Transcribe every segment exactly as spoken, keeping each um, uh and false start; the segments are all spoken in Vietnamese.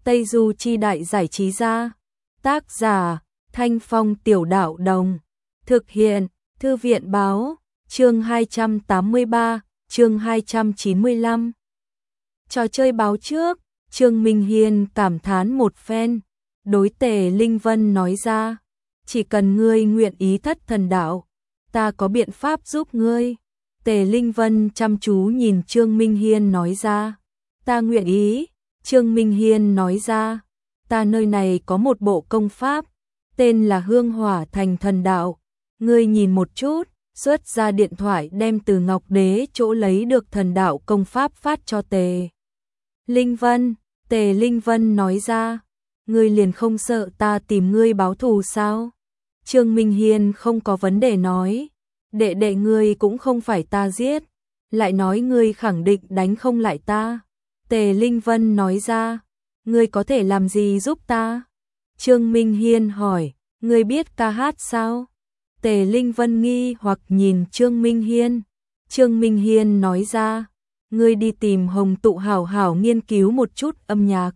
Tây Du Chi Đại Giải Trí Gia. Tác giả Thanh Phong Tiểu Đạo Đồng. Thực hiện Thư viện Báo. Chương hai trăm tám mươi ba, chương hai trăm chín mươi lăm. Trò chơi báo trước, Trương Minh Hiên cảm thán một phen, đối Tề Linh Vân nói ra, chỉ cần ngươi nguyện ý thất thần đạo, ta có biện pháp giúp ngươi. Tề Linh Vân chăm chú nhìn Trương Minh Hiên nói ra, ta nguyện ý. Trương Minh Hiên nói ra, ta nơi này có một bộ công pháp, tên là Hương Hỏa Thành Thần Đạo, ngươi nhìn một chút. Xuất ra điện thoại đem từ Ngọc Đế chỗ lấy được thần đạo công pháp phát cho Tề Linh Vân. Tề Linh Vân nói ra, ngươi liền không sợ ta tìm ngươi báo thù sao? Trương Minh Hiên không có vấn đề nói, đệ đệ ngươi cũng không phải ta giết, lại nói ngươi khẳng định đánh không lại ta. Tề Linh Vân nói ra, ngươi có thể làm gì giúp ta? Trương Minh Hiên hỏi, ngươi biết ca hát sao? Tề Linh Vân nghi hoặc nhìn Trương Minh Hiên. Trương Minh Hiên nói ra, ngươi đi tìm Hồng Tụ hảo hảo nghiên cứu một chút âm nhạc.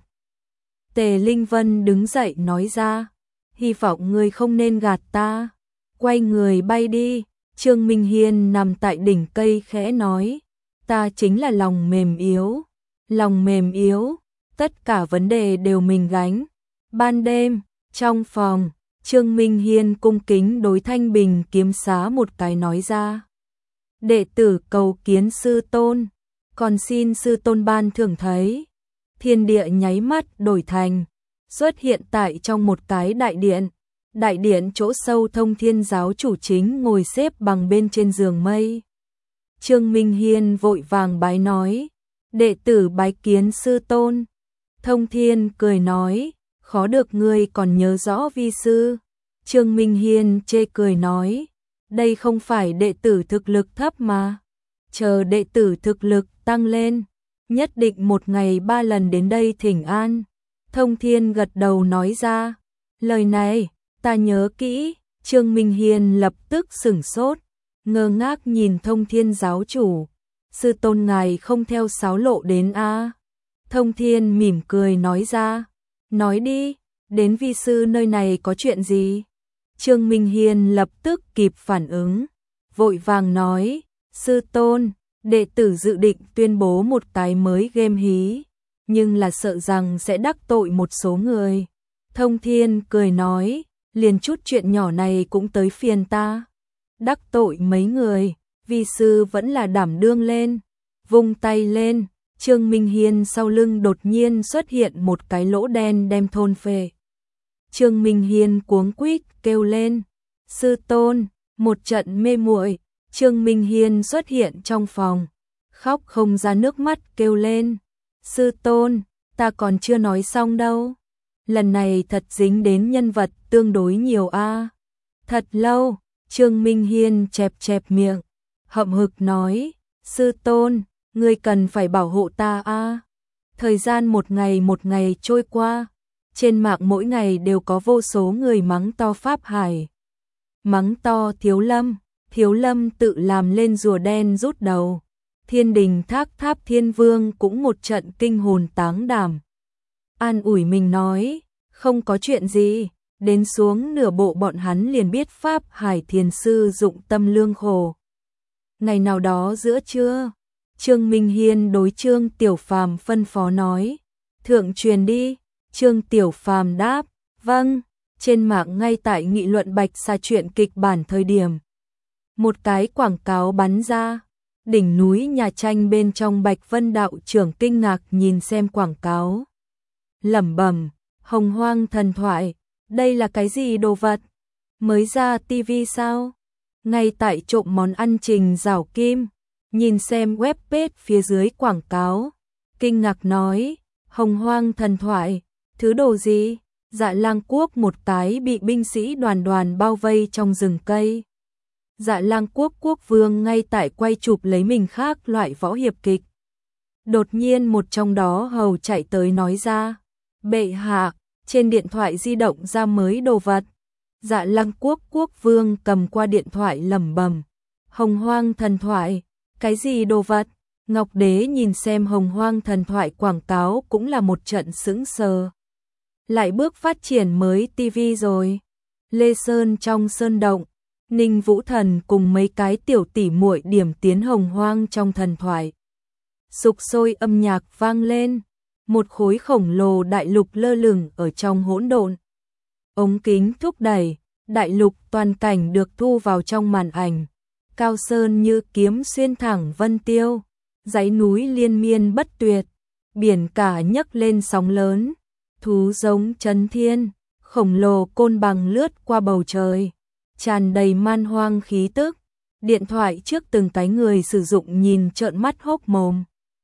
Tề Linh Vân đứng dậy nói ra, hy vọng ngươi không nên gạt ta. Quay người bay đi. Trương Minh Hiên nằm tại đỉnh cây khẽ nói, ta chính là lòng mềm yếu. Lòng mềm yếu, tất cả vấn đề đều mình gánh. Ban đêm, trong phòng, Trương Minh Hiên cung kính đối Thanh Bình kiếm xá một cái nói ra, đệ tử cầu kiến sư tôn, còn xin sư tôn ban thưởng thấy. Thiên địa nháy mắt đổi thành, xuất hiện tại trong một cái đại điện. Đại điện chỗ sâu Thông Thiên giáo chủ chính ngồi xếp bằng bên trên giường mây. Trương Minh Hiên vội vàng bái nói, đệ tử bái kiến sư tôn. Thông Thiên cười nói, khó được ngươi còn nhớ rõ vi sư. Trương Minh Hiên chê cười nói, đây không phải đệ tử thực lực thấp mà. Chờ đệ tử thực lực tăng lên, nhất định một ngày ba lần đến đây thỉnh an. Thông Thiên gật đầu nói ra, lời này, ta nhớ kỹ. Trương Minh Hiên lập tức sửng sốt, ngơ ngác nhìn Thông Thiên giáo chủ. Sư tôn ngài không theo sáo lộ đến a? À? Thông Thiên mỉm cười nói ra, nói đi, đến vi sư nơi này có chuyện gì? Trương Minh Hiên lập tức kịp phản ứng, vội vàng nói, sư tôn, đệ tử dự định tuyên bố một cái mới game hí, nhưng là sợ rằng sẽ đắc tội một số người. Thông Thiên cười nói, liền chút chuyện nhỏ này cũng tới phiền ta. Đắc tội mấy người, vi sư vẫn là đảm đương lên. Vung tay lên, Trương Minh Hiên sau lưng đột nhiên xuất hiện một cái lỗ đen đem thôn phệ. Trương Minh Hiên cuống quýt kêu lên, sư tôn. Một trận mê muội, Trương Minh Hiên xuất hiện trong phòng, khóc không ra nước mắt kêu lên, sư tôn, ta còn chưa nói xong đâu. Lần này thật dính đến nhân vật tương đối nhiều a. À. Thật lâu, Trương Minh Hiên chẹp chẹp miệng, hậm hực nói, sư tôn, ngươi cần phải bảo hộ ta a. À. Thời gian một ngày một ngày trôi qua, trên mạng mỗi ngày đều có vô số người mắng to Pháp Hải. Mắng to Thiếu Lâm, Thiếu Lâm tự làm lên rùa đen rút đầu. Thiên Đình Thác Tháp Thiên Vương cũng một trận kinh hồn táng đảm. An ủi mình nói, không có chuyện gì, đến xuống nửa bộ bọn hắn liền biết Pháp Hải thiền sư dụng tâm lương khổ. Ngày nào đó giữa trưa, Trương Minh Hiên đối Trương Tiểu Phàm phân phó nói, thượng truyền đi. Trương Tiểu Phàm đáp, vâng. Trên mạng ngay tại nghị luận Bạch Sa truyện kịch bản thời điểm, một cái quảng cáo bắn ra. Đỉnh núi nhà tranh bên trong Bạch Vân đạo trưởng kinh ngạc nhìn xem quảng cáo, lẩm bẩm, Hồng Hoang thần thoại, đây là cái gì đồ vật? Mới ra tivi sao? Ngay tại trộm món ăn Trình Giảo Kim, nhìn xem web page phía dưới quảng cáo, kinh ngạc nói, Hồng Hoang thần thoại, thứ đồ gì? Dạ Lang Quốc một cái bị binh sĩ đoàn đoàn bao vây trong rừng cây. Dạ Lang Quốc quốc vương ngay tại quay chụp lấy mình khác loại võ hiệp kịch. Đột nhiên một trong đó hầu chạy tới nói ra, bệ hạ, trên điện thoại di động ra mới đồ vật. Dạ Lang Quốc quốc vương cầm qua điện thoại lẩm bẩm, Hồng Hoang thần thoại, cái gì đồ vật? Ngọc Đế nhìn xem Hồng Hoang thần thoại quảng cáo cũng là một trận sững sờ. Lại bước phát triển mới ti vi rồi. Lê Sơn trong sơn động, Ninh Vũ Thần cùng mấy cái tiểu tỷ muội điểm tiến Hồng Hoang trong thần thoại. Sục sôi âm nhạc vang lên, một khối khổng lồ đại lục lơ lửng ở trong hỗn độn. Ống kính thúc đẩy, đại lục toàn cảnh được thu vào trong màn ảnh. Cao sơn như kiếm xuyên thẳng vân tiêu, dãy núi liên miên bất tuyệt, biển cả nhấc lên sóng lớn, thú giống chấn thiên, khổng lồ côn bằng lướt qua bầu trời, tràn đầy man hoang khí tức. Điện thoại trước từng cái người sử dụng nhìn trợn mắt hốc mồm.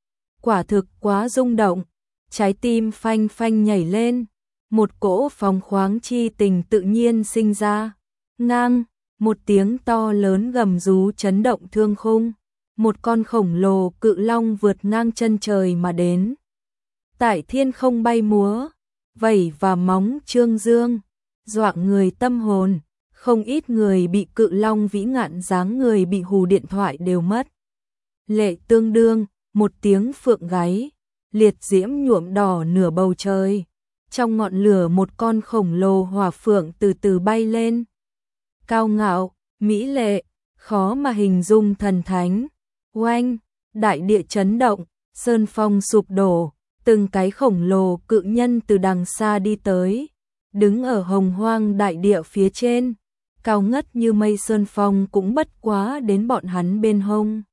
Quả thực quá rung động, trái tim phanh phanh nhảy lên, một cỗ phóng khoáng chi tình tự nhiên sinh ra. Ngang, một tiếng to lớn gầm rú chấn động thương khung, một con khổng lồ cự long vượt ngang chân trời mà đến. Tại thiên không bay múa, vẩy và móng trương dương, dọa người tâm hồn, không ít người bị cự long vĩ ngạn dáng người bị hù điện thoại đều mất. Lệ tương đương, một tiếng phượng gáy, liệt diễm nhuộm đỏ nửa bầu trời. Trong ngọn lửa một con khổng lồ hỏa phượng từ từ bay lên. Cao ngạo, mỹ lệ, khó mà hình dung thần thánh. Oanh, đại địa chấn động, sơn phong sụp đổ, từng cái khổng lồ cự nhân từ đằng xa đi tới, đứng ở Hồng Hoang đại địa phía trên, cao ngất như mây sơn phong cũng bất quá đến bọn hắn bên hông.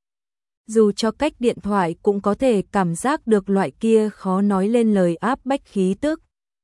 Dù cho cách điện thoại cũng có thể cảm giác được loại kia khó nói lên lời áp bách khí tức.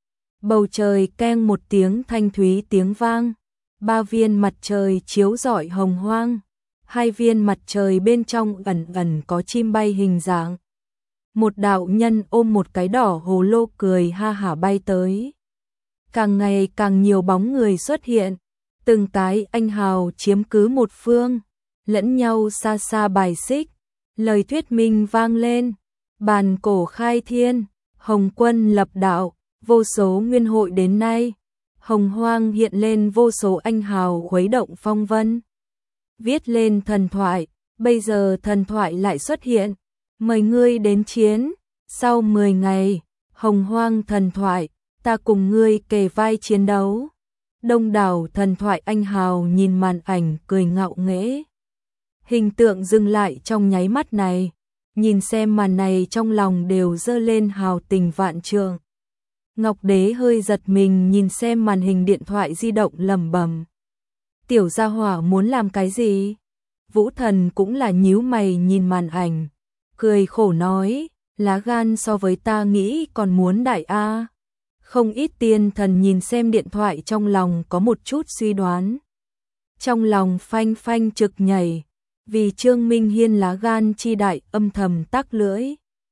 Bầu trời keng một tiếng thanh thúy tiếng vang, ba viên mặt trời chiếu rọi Hồng Hoang, hai viên mặt trời bên trong ẩn ẩn có chim bay hình dạng. Một đạo nhân ôm một cái đỏ hồ lô cười ha hả bay tới. Càng ngày càng nhiều bóng người xuất hiện, từng cái anh hào chiếm cứ một phương, lẫn nhau xa xa bài xích, lời thuyết minh vang lên, bàn cổ khai thiên, Hồng Quân lập đạo, vô số nguyên hội đến nay, Hồng Hoang hiện lên vô số anh hào khuấy động phong vân. Viết lên thần thoại, bây giờ thần thoại lại xuất hiện, mời ngươi đến chiến, sau mười ngày, Hồng Hoang thần thoại, ta cùng ngươi kề vai chiến đấu. Đông đảo thần thoại anh hào nhìn màn ảnh cười ngạo nghễ. Hình tượng dừng lại trong nháy mắt này, nhìn xem màn này trong lòng đều dâng lên hào tình vạn trượng. Ngọc Đế hơi giật mình nhìn xem màn hình điện thoại di động lẩm bẩm. Tiểu gia hỏa muốn làm cái gì? Vũ Thần cũng là nhíu mày nhìn màn ảnh, cười khổ nói, lá gan so với ta nghĩ còn muốn đại a. Không ít tiên thần nhìn xem điện thoại trong lòng có một chút suy đoán. Trong lòng phanh phanh trực nhảy, vì Trương Minh Hiên lá gan chi đại âm thầm tắc lưỡi.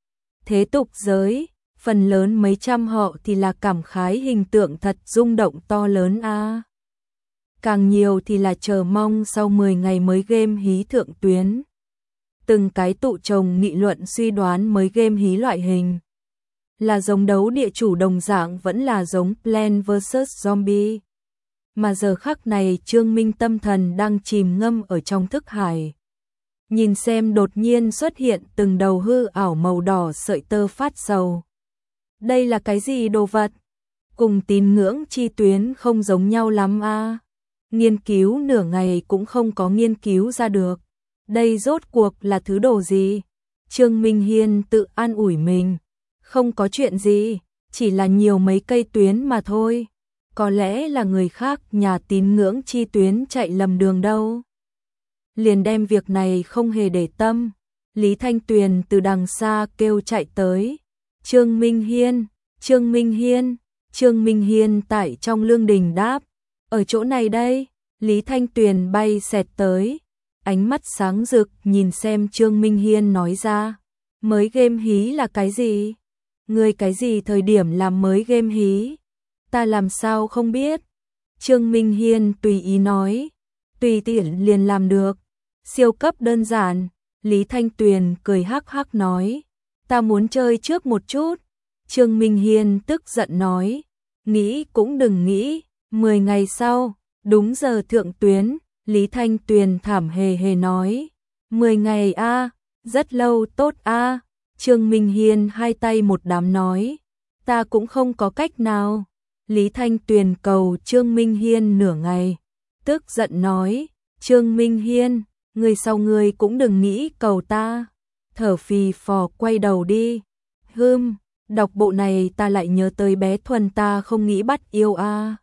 Thế tục giới, phần lớn mấy trăm họ thì là cảm khái hình tượng thật rung động to lớn a. Càng nhiều thì là chờ mong sau mười ngày mới game hí thượng tuyến. Từng cái tụ chồng nghị luận suy đoán mới game hí loại hình. Là giống đấu địa chủ đồng dạng vẫn là giống Plants versus. Zombie. Mà giờ khắc này Trương Minh tâm thần đang chìm ngâm ở trong thức hải. Nhìn xem đột nhiên xuất hiện từng đầu hư ảo màu đỏ sợi tơ phát sầu. Đây là cái gì đồ vật? Cùng tín ngưỡng chi tuyến không giống nhau lắm a. Nghiên cứu nửa ngày cũng không có nghiên cứu ra được. Đây rốt cuộc là thứ đồ gì? Trương Minh Hiên tự an ủi mình. Không có chuyện gì, chỉ là nhiều mấy cây tuyến mà thôi. Có lẽ là người khác nhà tín ngưỡng chi tuyến chạy lầm đường đâu. Liền đem việc này không hề để tâm. Lý Thanh Tuyền từ đằng xa kêu chạy tới. Trương Minh Hiên, Trương Minh Hiên, Trương Minh Hiên tại trong lương đình đáp. Ở chỗ này đây, Lý Thanh Tuyền bay xẹt tới. Ánh mắt sáng rực nhìn xem Trương Minh Hiên nói ra. Mới game hí là cái gì? Người cái gì thời điểm làm mới game hí? Ta làm sao không biết? Trương Minh Hiên tùy ý nói. Tùy tiện liền làm được. Siêu cấp đơn giản. Lý Thanh Tuyền cười hắc hắc nói. Ta muốn chơi trước một chút. Trương Minh Hiên tức giận nói. Nghĩ cũng đừng nghĩ. Mười ngày sau, đúng giờ thượng tuyến. Lý Thanh Tuyền thảm hề hề nói. Mười ngày a, Rất lâu tốt a. Trương Minh Hiên hai tay một đám nói, ta cũng không có cách nào. Lý Thanh Tuyền cầu Trương Minh Hiên nửa ngày, tức giận nói, Trương Minh Hiên, người sau người cũng đừng nghĩ cầu ta. Thở phì phò quay đầu đi. Hừm, đọc bộ này ta lại nhớ tới bé Thuần ta không nghĩ bắt yêu a.